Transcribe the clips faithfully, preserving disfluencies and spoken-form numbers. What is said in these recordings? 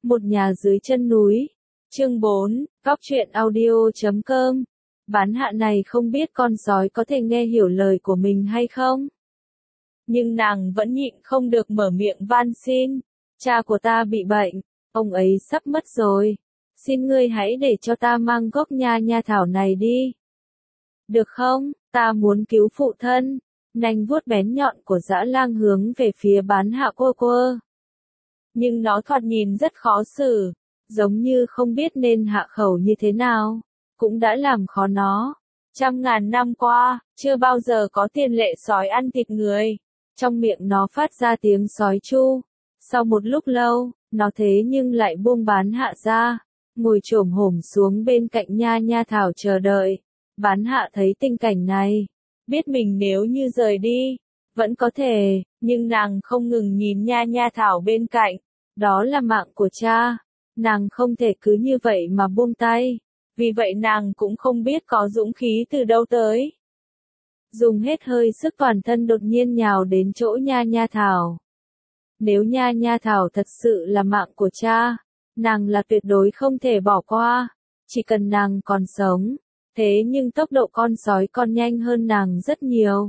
Một nhà dưới chân núi. Chương bốn, Góc truyện audio chấm com. Bán hạ này không biết con sói có thể nghe hiểu lời của mình hay không. Nhưng nàng vẫn nhịn không được mở miệng van xin. Cha của ta bị bệnh, ông ấy sắp mất rồi. Xin ngươi hãy để cho ta mang gốc nha nha thảo này đi. Được không, ta muốn cứu phụ thân. Nanh vuốt bén nhọn của dã lang hướng về phía bán hạ quơ quơ. Nhưng nó thoạt nhìn rất khó xử, giống như không biết nên hạ khẩu như thế nào, cũng đã làm khó nó. Trăm ngàn năm qua, chưa bao giờ có tiền lệ sói ăn thịt người. Trong miệng nó phát ra tiếng sói chu. Sau một lúc lâu, nó thế nhưng lại buông bán hạ ra, ngồi chồm hổm xuống bên cạnh nha nha thảo chờ đợi. Bán hạ thấy tình cảnh này, biết mình nếu như rời đi, vẫn có thể, nhưng nàng không ngừng nhìn nha nha thảo bên cạnh. Đó là mạng của cha, nàng không thể cứ như vậy mà buông tay, vì vậy nàng cũng không biết có dũng khí từ đâu tới. Dùng hết hơi sức toàn thân đột nhiên nhào đến chỗ nha nha thảo. Nếu nha nha thảo thật sự là mạng của cha, nàng là tuyệt đối không thể bỏ qua, chỉ cần nàng còn sống. Thế nhưng tốc độ con sói còn nhanh hơn nàng rất nhiều.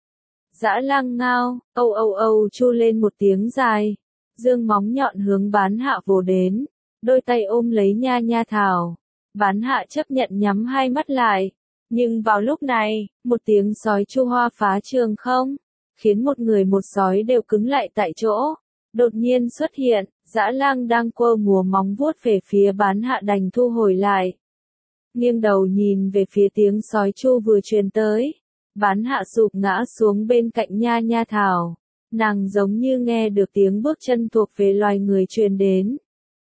Dã lang ngao, âu âu âu chu lên một tiếng dài, dương móng nhọn hướng bán hạ vồ đến, đôi tay ôm lấy nha nha thảo. Bán hạ chấp nhận nhắm hai mắt lại, nhưng vào lúc này, một tiếng sói chu hoa phá trường không, khiến một người một sói đều cứng lại tại chỗ. Đột nhiên xuất hiện, dã lang đang quơ múa móng vuốt về phía bán hạ đành thu hồi lại. Nghiêng đầu nhìn về phía tiếng sói chu vừa truyền tới, bán hạ sụp ngã xuống bên cạnh nha nha thảo. Nàng giống như nghe được tiếng bước chân thuộc về loài người truyền đến.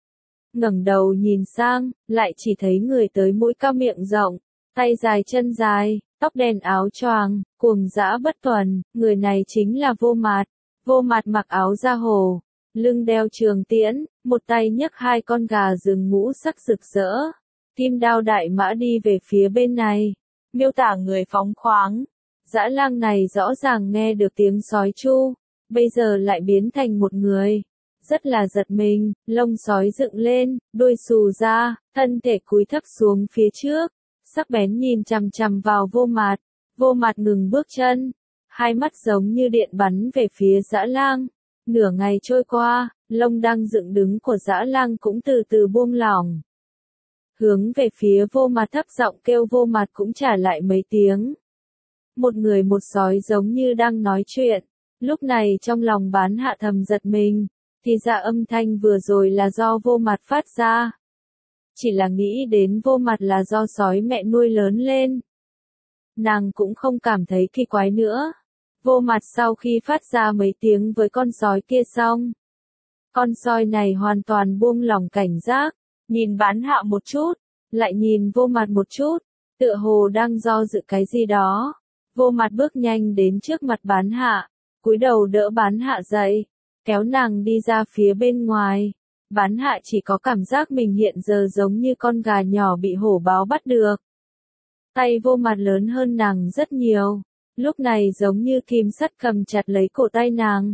Ngẩng đầu nhìn sang, lại chỉ thấy người tới mũi cao miệng rộng, tay dài chân dài, tóc đen áo choàng, cuồng dã bất tuần. Người này chính là Vô Mạt. Vô Mạt mặc áo da hồ, lưng đeo trường tiễn, một tay nhấc hai con gà rừng ngũ sắc rực rỡ. Kim đao đại mã đi về phía bên này, miêu tả người phóng khoáng. Dã lang này rõ ràng nghe được tiếng sói chu, bây giờ lại biến thành một người. Rất là giật mình, lông sói dựng lên, đuôi xù ra, thân thể cúi thấp xuống phía trước, sắc bén nhìn chằm chằm vào Vô Mạt. Vô Mạt ngừng bước chân, hai mắt giống như điện bắn về phía dã lang. Nửa ngày trôi qua, lông đang dựng đứng của dã lang cũng từ từ buông lỏng. Hướng về phía Vô Mạt thấp giọng kêu, Vô Mạt cũng trả lại mấy tiếng. Một người một sói giống như đang nói chuyện. Lúc này trong lòng bán hạ thầm giật mình, thì ra âm thanh vừa rồi là do Vô Mạt phát ra. Chỉ là nghĩ đến Vô Mạt là do sói mẹ nuôi lớn lên, nàng cũng không cảm thấy kỳ quái nữa. Vô Mạt sau khi phát ra mấy tiếng với con sói kia xong, con sói này hoàn toàn buông lỏng cảnh giác, nhìn bán hạ một chút, lại nhìn Vô Mạt một chút, tựa hồ đang do dự cái gì đó. Vô Mạt bước nhanh đến trước mặt bán hạ, cúi đầu đỡ bán hạ dậy, kéo nàng đi ra phía bên ngoài. Bán hạ chỉ có cảm giác mình hiện giờ giống như con gà nhỏ bị hổ báo bắt được. Tay Vô Mạt lớn hơn nàng rất nhiều, lúc này giống như kim sắt cầm chặt lấy cổ tay nàng,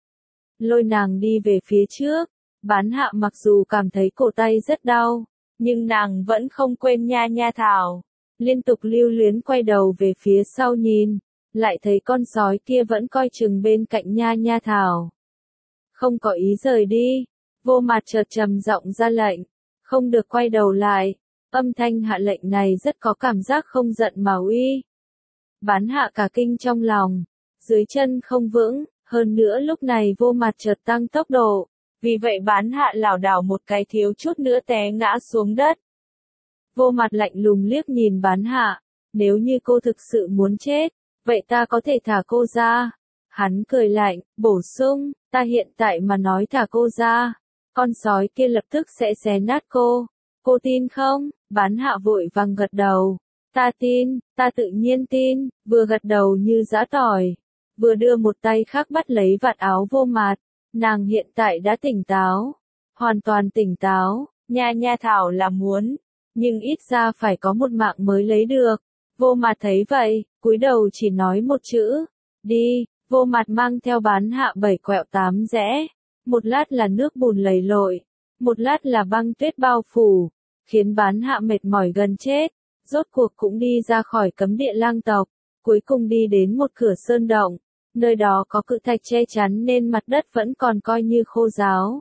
lôi nàng đi về phía trước. Bán hạ mặc dù cảm thấy cổ tay rất đau, nhưng nàng vẫn không quên nha nha thảo, liên tục lưu luyến quay đầu về phía sau nhìn, lại thấy con sói kia vẫn coi chừng bên cạnh nha nha thảo, không có ý rời đi. Vô Mạt chợt trầm giọng ra lệnh, không được quay đầu lại. Âm thanh hạ lệnh này rất có cảm giác không giận mà uy. Bán hạ cả kinh trong lòng, dưới chân không vững, hơn nữa lúc này Vô Mạt chợt tăng tốc độ, vì vậy bán hạ lảo đảo một cái thiếu chút nữa té ngã xuống đất. Vô Mạt lạnh lùng liếc nhìn bán hạ, nếu như cô thực sự muốn chết, vậy ta có thể thả cô ra. Hắn cười lạnh, bổ sung, ta hiện tại mà nói thả cô ra, con sói kia lập tức sẽ xé nát cô. Cô tin không? Bán hạ vội vàng gật đầu. Ta tin, ta tự nhiên tin, vừa gật đầu như giã tỏi, vừa đưa một tay khác bắt lấy vạt áo Vô Mạt. Nàng hiện tại đã tỉnh táo, hoàn toàn tỉnh táo. Nha nha thảo là muốn, nhưng ít ra phải có một mạng mới lấy được. Vô Mạt thấy vậy, cúi đầu chỉ nói một chữ, đi. Vô Mạt mang theo bán hạ bảy quẹo tám rẽ, một lát là nước bùn lầy lội, Một lát là băng tuyết bao phủ, khiến bán hạ mệt mỏi gần chết, rốt cuộc cũng đi ra khỏi cấm địa lang tộc, cuối cùng đi đến một cửa sơn động, nơi đó có cự thạch che chắn nên mặt đất vẫn còn coi như khô ráo.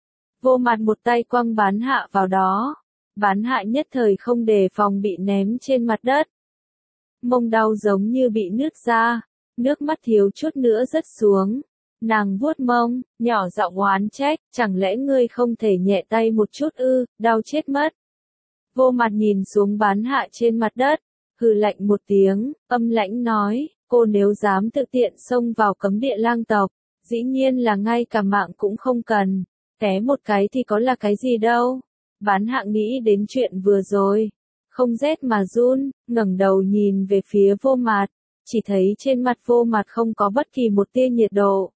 Vô Mặt một tay quăng bán hạ vào đó, bán hạ nhất thời không đề phòng bị ném trên mặt đất. Mông đau giống như bị nứt ra, nước mắt thiếu chút nữa rớt xuống. Nàng vuốt mông, nhỏ giọng oán trách, chẳng lẽ ngươi không thể nhẹ tay một chút ư, đau chết mất. Vô Mặt nhìn xuống bán hạ trên mặt đất, hừ lạnh một tiếng, âm lãnh nói, cô nếu dám tự tiện xông vào cấm địa lang tộc, dĩ nhiên là ngay cả mạng cũng không cần, té một cái thì có là cái gì đâu. Bán hạ nghĩ đến chuyện vừa rồi, không rét mà run, ngẩng đầu nhìn về phía Vô Mặt, chỉ thấy trên mặt Vô Mặt không có bất kỳ một tia nhiệt độ.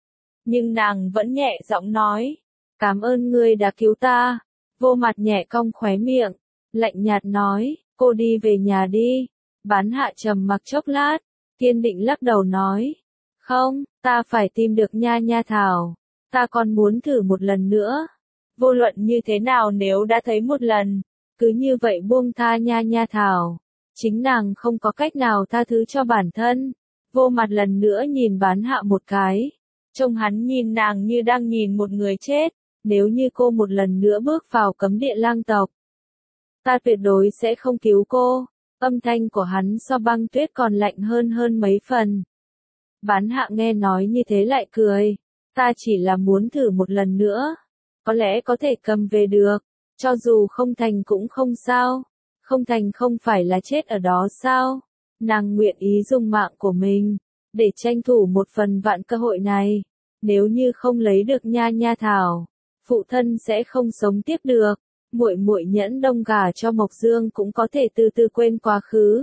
Nhưng nàng vẫn nhẹ giọng nói, cảm ơn ngươi đã cứu ta. Vô Mặt nhẹ cong khóe miệng, lạnh nhạt nói, cô đi về nhà đi. Bán hạ trầm mặc chốc lát, kiên định lắc đầu nói, không, ta phải tìm được Nha Nha Thảo, ta còn muốn thử một lần nữa. Vô luận như thế nào nếu đã thấy một lần, cứ như vậy buông tha Nha Nha Thảo, chính nàng không có cách nào tha thứ cho bản thân. Vô Mặt lần nữa nhìn bán hạ một cái, trông hắn nhìn nàng như đang nhìn một người chết, nếu như cô một lần nữa bước vào cấm địa lang tộc, ta tuyệt đối sẽ không cứu cô. Âm thanh của hắn so băng tuyết còn lạnh hơn hơn mấy phần. Bán hạ nghe nói như thế lại cười, ta chỉ là muốn thử một lần nữa, có lẽ có thể cầm về được, cho dù không thành cũng không sao, không thành không phải là chết ở đó sao. Nàng nguyện ý dùng mạng của mình, để tranh thủ một phần vạn cơ hội này, nếu như không lấy được Nha Nha Thảo, phụ thân sẽ không sống tiếp được. Muội muội nhẫn đông gả cho Mộc Dương cũng có thể từ từ quên quá khứ.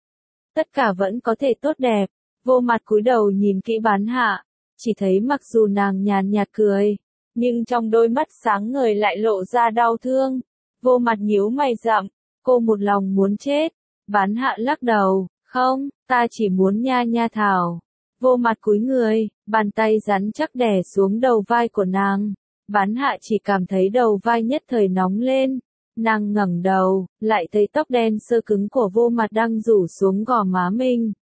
Tất cả vẫn có thể tốt đẹp. Vô Mặt cúi đầu nhìn kỹ bán hạ, chỉ thấy mặc dù nàng nhàn nhạt cười, nhưng trong đôi mắt sáng ngời lại lộ ra đau thương. Vô Mặt nhíu mày rậm, cô một lòng muốn chết. Bán hạ lắc đầu, không, ta chỉ muốn Nha Nha Thảo. Vô Mặt cúi người, bàn tay rắn chắc đè xuống đầu vai của nàng. Bán hạ chỉ cảm thấy đầu vai nhất thời nóng lên, nàng ngẩng đầu, lại thấy tóc đen sơ cứng của Vô Mặt đang rủ xuống gò má mình.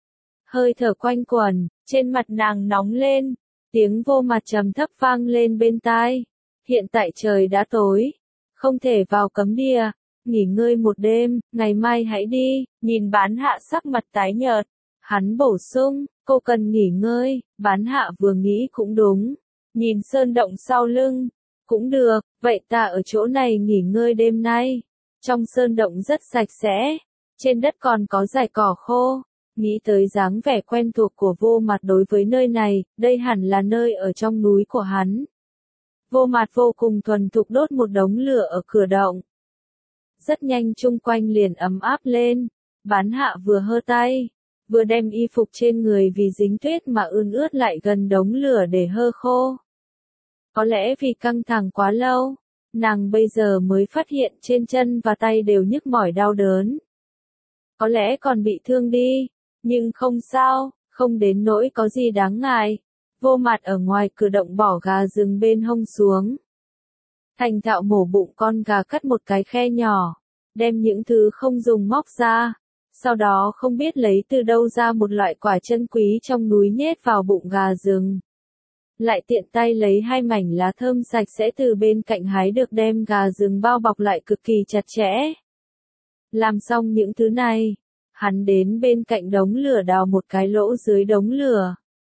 Hơi thở quanh quẩn, trên mặt nàng nóng lên, tiếng Vô Mặt trầm thấp vang lên bên tai. Hiện tại trời đã tối, không thể vào cấm địa, nghỉ ngơi một đêm, ngày mai hãy đi. Nhìn bán hạ sắc mặt tái nhợt, hắn bổ sung, cô cần nghỉ ngơi. Bán hạ vừa nghĩ cũng đúng. Nhìn sơn động sau lưng, cũng được, vậy ta ở chỗ này nghỉ ngơi đêm nay. Trong sơn động rất sạch sẽ, trên đất còn có dải cỏ khô. Nghĩ tới dáng vẻ quen thuộc của Vô Mặt đối với nơi này, đây hẳn là nơi ở trong núi của hắn. Vô Mặt vô cùng thuần thục đốt một đống lửa ở cửa động. Rất nhanh chung quanh liền ấm áp lên, bán hạ vừa hơ tay, vừa đem y phục trên người vì dính tuyết mà ươn ướt lại gần đống lửa để hơ khô. Có lẽ vì căng thẳng quá lâu, nàng bây giờ mới phát hiện trên chân và tay đều nhức mỏi đau đớn. Có lẽ còn bị thương đi, nhưng không sao, không đến nỗi có gì đáng ngại. Vô Mặt ở ngoài cửa động bỏ gà rừng bên hông xuống. Thành thạo mổ bụng con gà, cắt một cái khe nhỏ, đem những thứ không dùng móc ra. Sau đó không biết lấy từ đâu ra một loại quả chân quý trong núi nhét vào bụng gà rừng. Lại tiện tay lấy hai mảnh lá thơm sạch sẽ từ bên cạnh hái được đem gà rừng bao bọc lại cực kỳ chặt chẽ. Làm xong những thứ này, hắn đến bên cạnh đống lửa đào một cái lỗ dưới đống lửa.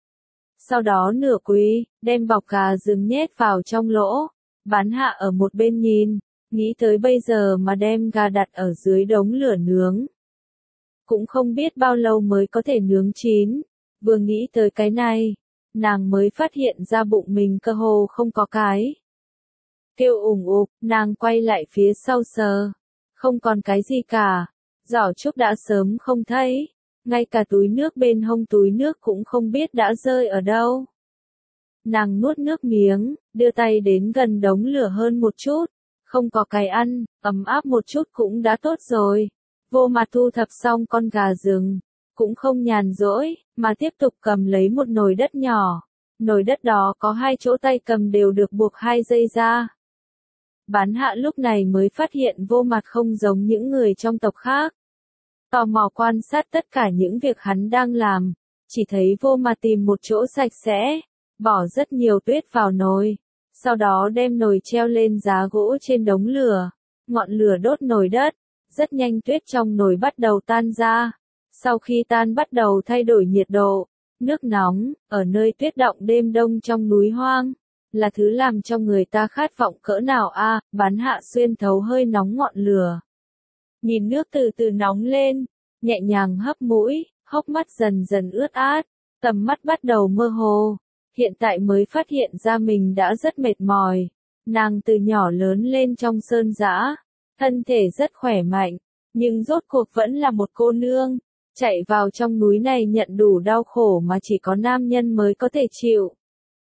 Sau đó nửa quý, đem bọc gà rừng nhét vào trong lỗ. Bán hạ ở một bên nhìn, nghĩ tới bây giờ mà đem gà đặt ở dưới đống lửa nướng. Cũng không biết bao lâu mới có thể nướng chín. Vừa nghĩ tới cái này, nàng mới phát hiện ra bụng mình cơ hồ không có cái. Kêu ủng ục, nàng quay lại phía sau sờ. Không còn cái gì cả. Giỏ trúc đã sớm không thấy. Ngay cả túi nước bên hông túi nước cũng không biết đã rơi ở đâu. Nàng nuốt nước miếng, đưa tay đến gần đống lửa hơn một chút. Không có cái ăn, ấm áp một chút cũng đã tốt rồi. Vô Mặt thu thập xong con gà rừng, cũng không nhàn rỗi, mà tiếp tục cầm lấy một nồi đất nhỏ. Nồi đất đó có hai chỗ tay cầm đều được buộc hai dây ra. Bán hạ lúc này mới phát hiện Vô Mặt không giống những người trong tộc khác. Tò mò quan sát tất cả những việc hắn đang làm, chỉ thấy Vô Mặt tìm một chỗ sạch sẽ, bỏ rất nhiều tuyết vào nồi, sau đó đem nồi treo lên giá gỗ trên đống lửa, ngọn lửa đốt nồi đất, rất nhanh tuyết trong nồi bắt đầu tan ra. Sau khi tan bắt đầu thay đổi nhiệt độ, nước nóng, ở nơi tuyết động đêm đông trong núi hoang, là thứ làm cho người ta khát vọng cỡ nào a. À, bán hạ xuyên thấu hơi nóng ngọn lửa. Nhìn nước từ từ nóng lên, nhẹ nhàng hấp mũi, hốc mắt dần dần ướt át, tầm mắt bắt đầu mơ hồ. Hiện tại mới phát hiện ra mình đã rất mệt mỏi. Nàng từ nhỏ lớn lên trong sơn dã, thân thể rất khỏe mạnh, nhưng rốt cuộc vẫn là một cô nương. Chạy vào trong núi này nhận đủ đau khổ mà chỉ có nam nhân mới có thể chịu.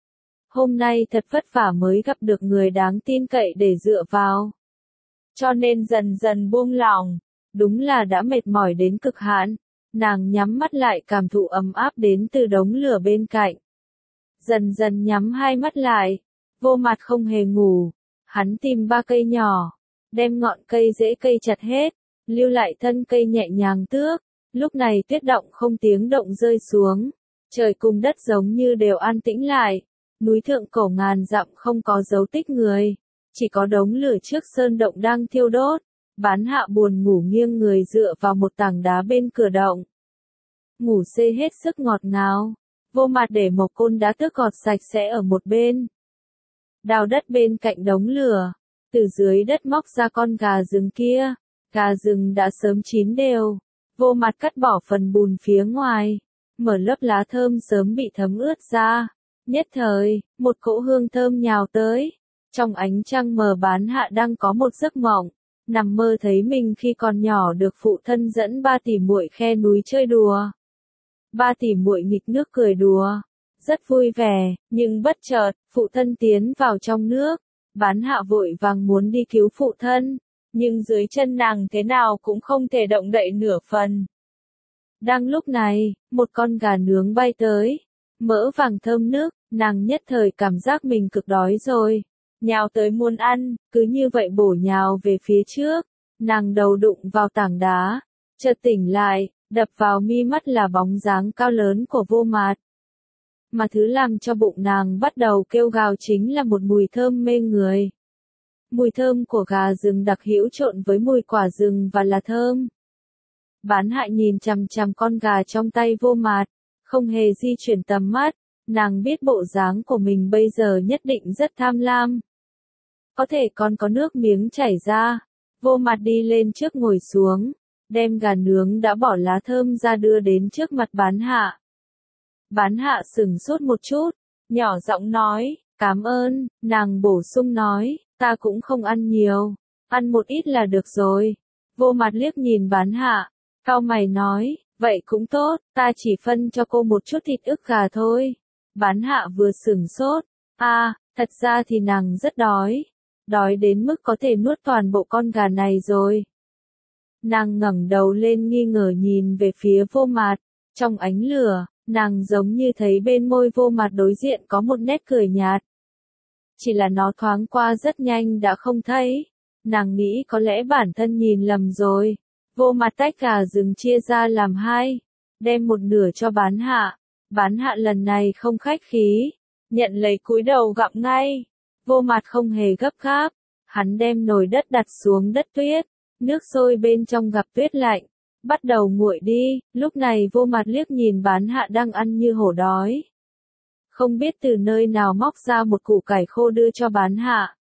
Hôm nay thật vất vả mới gặp được người đáng tin cậy để dựa vào. Cho nên dần dần buông lỏng, đúng là đã mệt mỏi đến cực hạn. Nàng nhắm mắt lại cảm thụ ấm áp đến từ đống lửa bên cạnh. Dần dần nhắm hai mắt lại, Vô Mặt không hề ngủ. Hắn tìm ba cây nhỏ, đem ngọn cây rễ cây chặt hết, lưu lại thân cây nhẹ nhàng tước. Lúc này tuyết động không tiếng động rơi xuống, trời cùng đất giống như đều an tĩnh lại, núi thượng cổ ngàn dặm không có dấu tích người, chỉ có đống lửa trước sơn động đang thiêu đốt. Bán hạ buồn ngủ nghiêng người dựa vào một tảng đá bên cửa động. Ngủ xê hết sức ngọt ngào, Vô Mặt để một côn đá tước gọt sạch sẽ ở một bên. Đào đất bên cạnh đống lửa, từ dưới đất móc ra con gà rừng kia, gà rừng đã sớm chín đều. Vô Mặt cắt bỏ phần bùn phía ngoài, mở lớp lá thơm sớm bị thấm ướt ra. Nhất thời, một cỗ hương thơm nhào tới. Trong ánh trăng mờ bán hạ đang có một giấc mộng, nằm mơ thấy mình khi còn nhỏ được phụ thân dẫn ba tỷ muội khe núi chơi đùa. Ba tỷ muội nghịch nước cười đùa, rất vui vẻ, nhưng bất chợt, phụ thân tiến vào trong nước. Bán hạ vội vàng muốn đi cứu phụ thân, nhưng dưới chân nàng thế nào cũng không thể động đậy nửa phần. Đang lúc này, một con gà nướng bay tới, mỡ vàng thơm nước, nàng nhất thời cảm giác mình cực đói rồi, nhào tới muốn ăn, cứ như vậy bổ nhào về phía trước, nàng đầu đụng vào tảng đá, chợt tỉnh lại, đập vào mi mắt là bóng dáng cao lớn của Vô Mặt. Mà thứ làm cho bụng nàng bắt đầu kêu gào chính là một mùi thơm mê người. Mùi thơm của gà rừng đặc hữu trộn với mùi quả rừng và là thơm. Bán hạ nhìn chằm chằm con gà trong tay Vô Mặt, không hề di chuyển tầm mắt, nàng biết bộ dáng của mình bây giờ nhất định rất tham lam. Có thể còn có nước miếng chảy ra, Vô Mặt đi lên trước ngồi xuống, đem gà nướng đã bỏ lá thơm ra đưa đến trước mặt bán hạ. Bán hạ sửng sốt một chút, nhỏ giọng nói, cảm ơn, nàng bổ sung nói, ta cũng không ăn nhiều, ăn một ít là được rồi. Vô Mặt liếc nhìn bán hạ, cau mày nói, vậy cũng tốt, ta chỉ phân cho cô một chút thịt ức gà thôi. Bán hạ vừa sửng sốt, a, à, thật ra thì nàng rất đói, đói đến mức có thể nuốt toàn bộ con gà này rồi. Nàng ngẩng đầu lên nghi ngờ nhìn về phía Vô Mặt, trong ánh lửa, nàng giống như thấy bên môi Vô Mặt đối diện có một nét cười nhạt. Chỉ là nó thoáng qua rất nhanh đã không thấy, nàng nghĩ có lẽ bản thân nhìn lầm rồi. Vô Mặt tách gà rừng chia ra làm hai, đem một nửa cho bán hạ. Bán hạ lần này không khách khí, nhận lấy cúi đầu gặm ngay. Vô Mặt không hề gấp gáp, hắn đem nồi đất đặt xuống đất tuyết, nước sôi bên trong gặp tuyết lạnh, bắt đầu nguội đi. Lúc này Vô Mặt liếc nhìn bán hạ đang ăn như hổ đói. Không biết từ nơi nào móc ra một củ cải khô đưa cho bán hạ.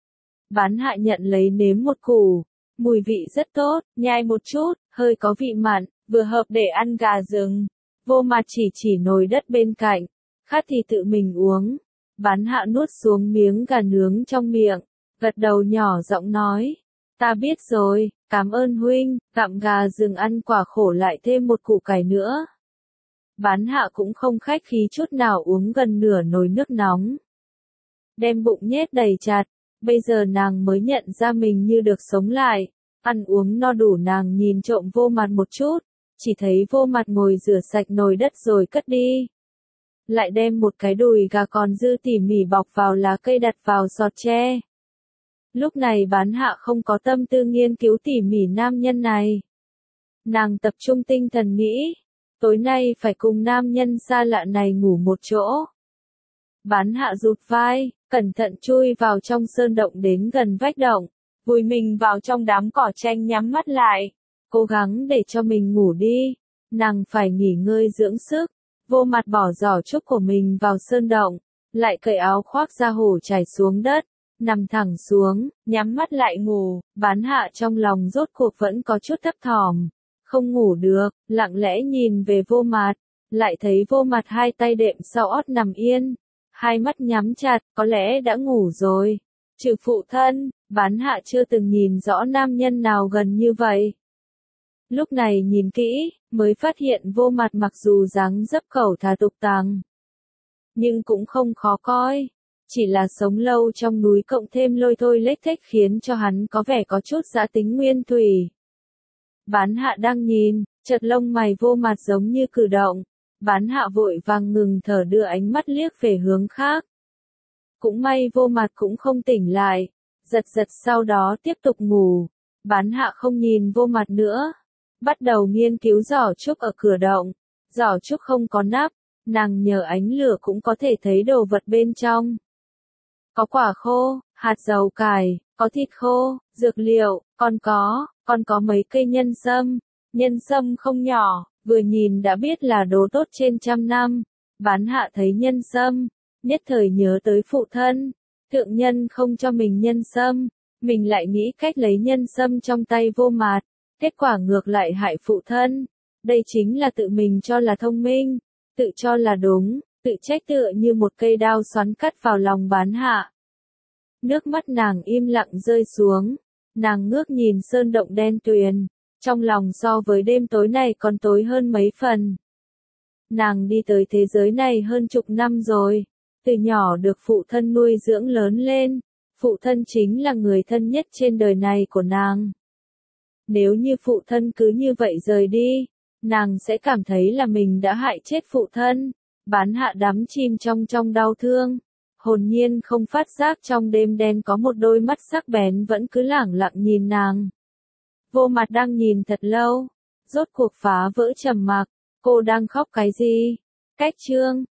Bán hạ nhận lấy nếm một củ, mùi vị rất tốt, nhai một chút, hơi có vị mặn, vừa hợp để ăn gà rừng. Vô Mặt chỉ chỉ nồi đất bên cạnh, khát thì tự mình uống. Bán hạ nuốt xuống miếng gà nướng trong miệng, gật đầu nhỏ giọng nói, ta biết rồi, cảm ơn huynh. Gặm gà rừng ăn quả khổ lại thêm một củ cải nữa. Bán hạ cũng không khách khí chút nào uống gần nửa nồi nước nóng. Đem bụng nhét đầy chặt, bây giờ nàng mới nhận ra mình như được sống lại. Ăn uống no đủ nàng nhìn trộm Vô Mặt một chút, chỉ thấy Vô Mặt ngồi rửa sạch nồi đất rồi cất đi. Lại đem một cái đùi gà còn dư tỉ mỉ bọc vào lá cây đặt vào giọt tre. Lúc này bán hạ không có tâm tư nghiên cứu tỉ mỉ nam nhân này. Nàng tập trung tinh thần nghĩ, tối nay phải cùng nam nhân xa lạ này ngủ một chỗ. Bán hạ rụt vai, cẩn thận chui vào trong sơn động đến gần vách động, vùi mình vào trong đám cỏ tranh nhắm mắt lại, cố gắng để cho mình ngủ đi, nàng phải nghỉ ngơi dưỡng sức. Vô Mặt bỏ giỏ trúc của mình vào sơn động, lại cởi áo khoác ra hổ trải xuống đất, nằm thẳng xuống, nhắm mắt lại ngủ. Bán hạ trong lòng rốt cuộc vẫn có chút thấp thỏm, không ngủ được, lặng lẽ nhìn về Vô Mặt, lại thấy Vô Mặt hai tay đệm sau ót nằm yên, hai mắt nhắm chặt, có lẽ đã ngủ rồi. Trừ phụ thân, bán hạ chưa từng nhìn rõ nam nhân nào gần như vậy. Lúc này nhìn kỹ, mới phát hiện Vô Mặt mặc dù dáng dấp cẩu thả tục tằng, nhưng cũng không khó coi. Chỉ là sống lâu trong núi cộng thêm lôi thôi lếch thếch khiến cho hắn có vẻ có chút dã tính nguyên thủy. Bán hạ đang nhìn, chợt lông mày Vô Mặt giống như cử động. Bán hạ vội vàng ngừng thở đưa ánh mắt liếc về hướng khác. Cũng may Vô Mặt cũng không tỉnh lại, giật giật sau đó tiếp tục ngủ. Bán hạ không nhìn Vô Mặt nữa, bắt đầu nghiên cứu giỏ trúc ở cửa động. Giỏ trúc không có nắp, nàng nhờ ánh lửa cũng có thể thấy đồ vật bên trong. Có quả khô, hạt dầu cải, có thịt khô, dược liệu, còn có, còn có mấy cây nhân sâm. Nhân sâm không nhỏ, vừa nhìn đã biết là đồ tốt trên trăm năm. Bán hạ thấy nhân sâm, nhất thời nhớ tới phụ thân. Thượng nhân không cho mình nhân sâm, mình lại nghĩ cách lấy nhân sâm trong tay Vô Mặt, kết quả ngược lại hại phụ thân. Đây chính là tự mình cho là thông minh, tự cho là đúng, tự trách tựa như một cây đao xoắn cắt vào lòng bán hạ. Nước mắt nàng im lặng rơi xuống, nàng ngước nhìn sơn động đen tuyền, trong lòng so với đêm tối này còn tối hơn mấy phần. Nàng đi tới thế giới này hơn chục năm rồi, từ nhỏ được phụ thân nuôi dưỡng lớn lên, phụ thân chính là người thân nhất trên đời này của nàng. Nếu như phụ thân cứ như vậy rời đi, nàng sẽ cảm thấy là mình đã hại chết phụ thân. Bán hạ đắm chìm trong trong đau thương, hồn nhiên không phát giác trong đêm đen có một đôi mắt sắc bén vẫn cứ lẳng lặng nhìn nàng. Vô Mặt đang nhìn thật lâu, rốt cuộc phá vỡ trầm mặc, cô đang khóc cái gì? Cách chương